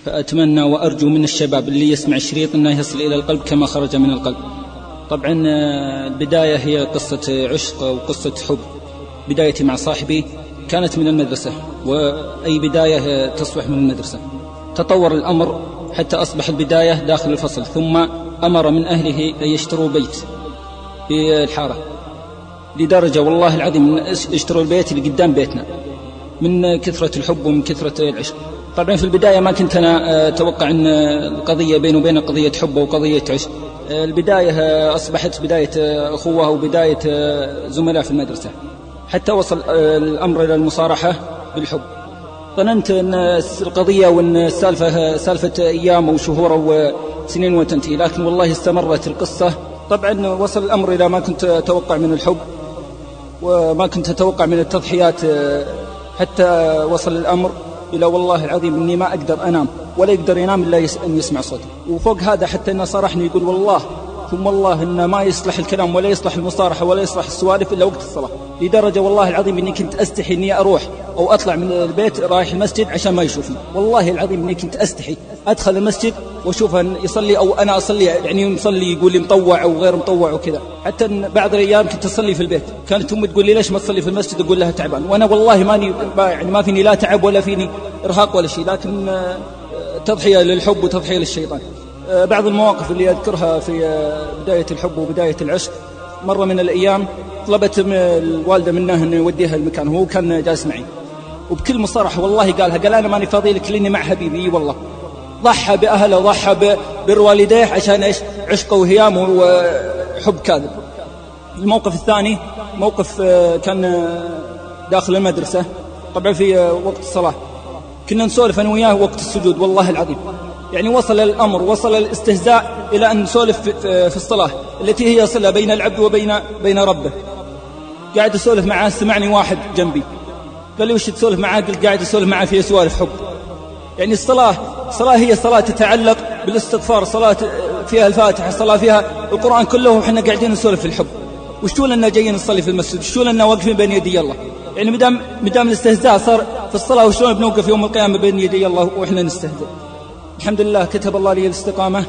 فأتمنى وأرجو من الشباب اللي يسمع الشريط أنه يصل إلى القلب كما خرج من القلب. طبعا البداية هي قصة عشق وقصة حب. بدايتي مع صاحبي كانت من المدرسة، وأي بداية تصبح من المدرسة. تطور الأمر حتى أصبح البداية داخل الفصل، ثم أمر من أهله أن يشتروا بيت في الحارة، لدرجة والله العظيم اشتروا البيت اللي قدام بيتنا من كثرة الحب ومن كثرة العشق. طبعا في البداية ما كنت أنا أتوقع أن القضية بينه وبين قضية حب وقضية عشق. البداية أصبحت بداية أخوة وبداية زملاء في المدرسة، حتى وصل الأمر إلى المصارحة بالحب. ظننت أن القضية وأن السالفة سالفة أيام وشهور وسنين وتنتهي، لكن والله استمرت القصة. طبعا وصل الأمر إلى ما كنت أتوقع من الحب وما كنت أتوقع من التضحيات، حتى وصل الأمر إلى والله العظيم أني ما أقدر أنام ولا يقدر ينام إلا أن يسمع صوتي. وفوق هذا حتى أنه صرحني يقول والله ثم والله أن ما يصلح الكلام ولا يصلح المصارحة ولا يصلح السوالف إلا وقت الصلاة، لدرجة والله العظيم أني كنت أستحي أني أروح أو أطلع من البيت رايح المسجد عشان ما يشوفني. والله العظيم أني كنت أستحي أدخل المسجد وأشوفه يصلي أو أنا أصلي، يعني يصلي يقول لي مطوع أو غير مطوع وكذا. حتى إن بعض الأيام كنت أصلي في البيت، كانت أمي تقول لي ليش ما تصلي في المسجد؟ أقول لها تعبان، وأنا والله ما فيني لا تعب ولا فيني إرهاق ولا شيء، لكن تضحية للحب وتضحية للشيطان. بعض المواقف اللي أذكرها في بداية الحب وبداية العشق، مرة من الأيام طلبت الوالدة منه أن يوديها المكان، وهو كان جالس معي، وبكل مصارحة والله قال أنا ماني فاضي لك لأني مع حبيبي. والله ضحى بأهله وضحى بالوالديه عشان إيش؟ عشقه وهيامه وحب كاذب. الموقف الثاني موقف كان داخل المدرسة، طبعا في وقت الصلاة كنا نسولف أنا وياه وقت السجود. والله العظيم يعني وصل الأمر، وصل الاستهزاء إلى أن نسولف في الصلاة التي هي صلة بين العبد وبين ربه. قاعد أسولف معه، سمعني واحد جنبي قال لي وش تسولف معه؟ قلت قاعد أسولف معه في سوالف حب. يعني الصلاة هي صلاة تتعلق بالاستغفار، صلاة فيها الفاتحة، صلاة فيها القرآن كله، وحنا قاعدين نسولف في الحب. وشو لنا جايين نصلي في المسجد؟ شو لنا واقفين بين يدي الله؟ يعني مدام الاستهزاء صار في الصلاة، وشلون بنوقف يوم القيامة بين يدي الله وإحنا نستهزئ؟ الحمد لله كتب الله لي الاستقامة،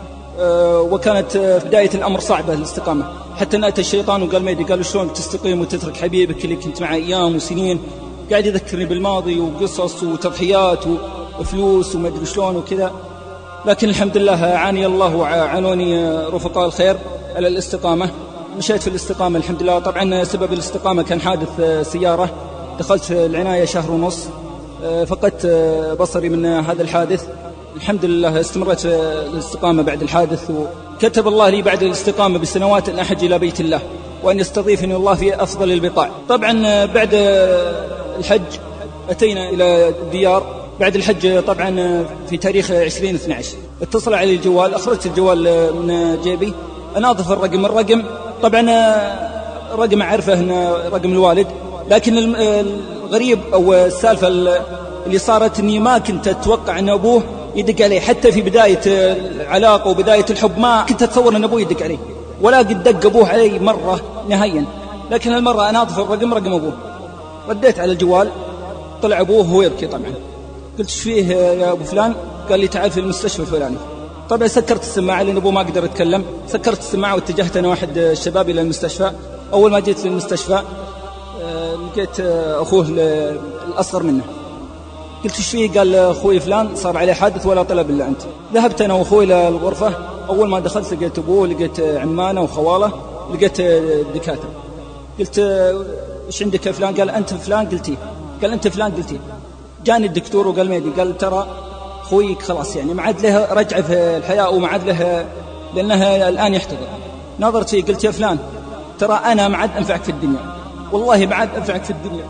وكانت في بداية الأمر صعبة الاستقامة، حتى نأتى الشيطان وقال ميدي، قالوا شلون تستقيم وتترك حبيبك اللي كنت معه أيام وسنين؟ قاعد يذكرني بالماضي وقصص وتضحيات وفلوس وما أدري شلون وكذا. لكن الحمد لله عاني الله وعانوني رفقاء الخير على الاستقامة، مشيت في الاستقامة الحمد لله. طبعا سبب الاستقامة كان حادث سيارة، دخلت العناية شهر ونص، فقدت بصري من هذا الحادث. الحمد لله استمرت في الاستقامة بعد الحادث، وكتب الله لي بعد الاستقامة بسنوات أن أحج إلى بيت الله وأن يستضيفني الله في أفضل البقاع. طبعا بعد الحج أتينا إلى الديار بعد الحج، طبعا في تاريخ 20/12 اتصل علي الجوال، أخرجت الجوال من جيبي أناظف الرقم. طبعا الرقم أعرفه أنه رقم الوالد، لكن الغريب أو السالفة اللي صارت أني ما كنت أتوقع أن أبوه يدق عليه. حتى في بداية العلاقة وبداية الحب ما كنت أتصور أن أبوه يدق عليه، ولا قد دق أبوه علي مرة نهائيا. لكن المرة أناظف الرقم أبوه، رديت على الجوال، طلع أبوه هو يبكي. طبعا قلت ايش فيه يا أبو فلان؟ قال لي تعال في المستشفى الفلاني. طبعا سكرت السماعة لأن أبوه ما قدر يتكلم، سكرت السماعة واتجهت أنا واحد الشباب إلى المستشفى. أول ما جيت للمستشفى لقيت أخوه الأصغر منه، قلت ايش فيه؟ قال أخوي فلان صار عليه حادث ولا طلب إلا أنت. ذهبت أنا وأخوي إلى الغرفة، أول ما دخلت لقيت أبوه، لقيت عمانة وخواله، لقيت الدكاترة. قلت ايش عندك يا فلان؟ قال أنت فلان؟ قلتي. قال أنت فلان؟ قلتي. جاني الدكتور وقال ميدي، قال ترى أخويك خلاص يعني ما عاد له رجعة في الحياة وما عاد له، لأنها الآن يحتضر. نظرت فيه قلت يا فلان ترى أنا ما عاد أنفعك في الدنيا، والله ما عاد أنفعك في الدنيا،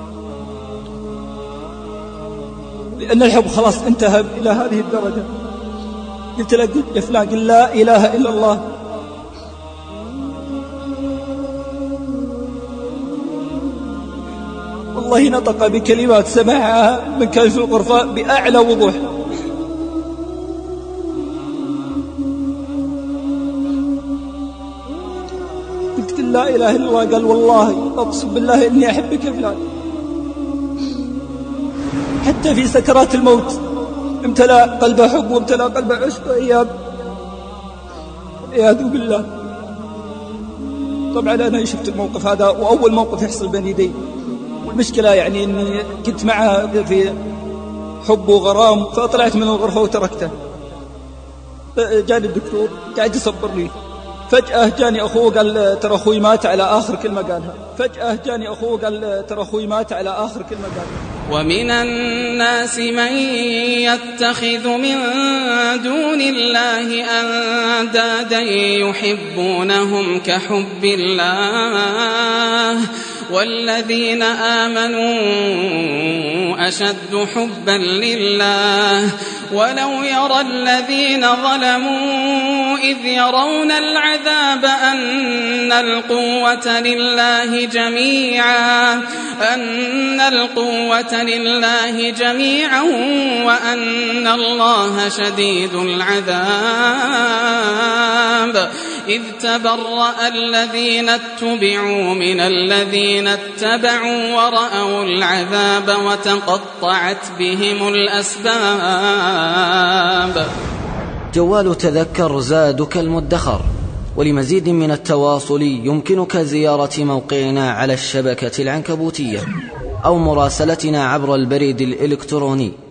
لأن الحب خلاص انتهى إلى هذه الدرجة. قلت له يا فلان قل لا إله إلا الله. والله نطق بكلمات سمعها من كان في الغرفة بأعلى وضوح. قلت لا إله إلا الله. قال والله أقسم بالله إني أحبك يا فلان. حتى في سكرات الموت امتلأ قلبه حب وامتلأ قلبه عشق والعياذ بالله. طبعا أنا شفت الموقف هذا وأول موقف يحصل بين يدي، والمشكلة يعني أني كنت معه في حب وغرام، فطلعت من الغرفة وتركته. جاني الدكتور قاعد يصبر لي، فجأة جاني أخوه قال ترى أخوي مات على آخر كلمة قالها. ومن الناس من يتخذ من دون الله أندادا يحبونهم كحب الله والذين آمنوا أشد حبا لله ولو يرى الذين ظلموا إذ يرون العذاب أن القوة لله جميعا وأن الله شديد العذاب إذ تبرأ الذين اتبعوا من الذين اتبعوا ورأوا العذاب وتقطعت بهم الأسباب. جوال تذكر زادك المدخر. ولمزيد من التواصل يمكنك زيارة موقعنا على الشبكة العنكبوتية أو مراسلتنا عبر البريد الإلكتروني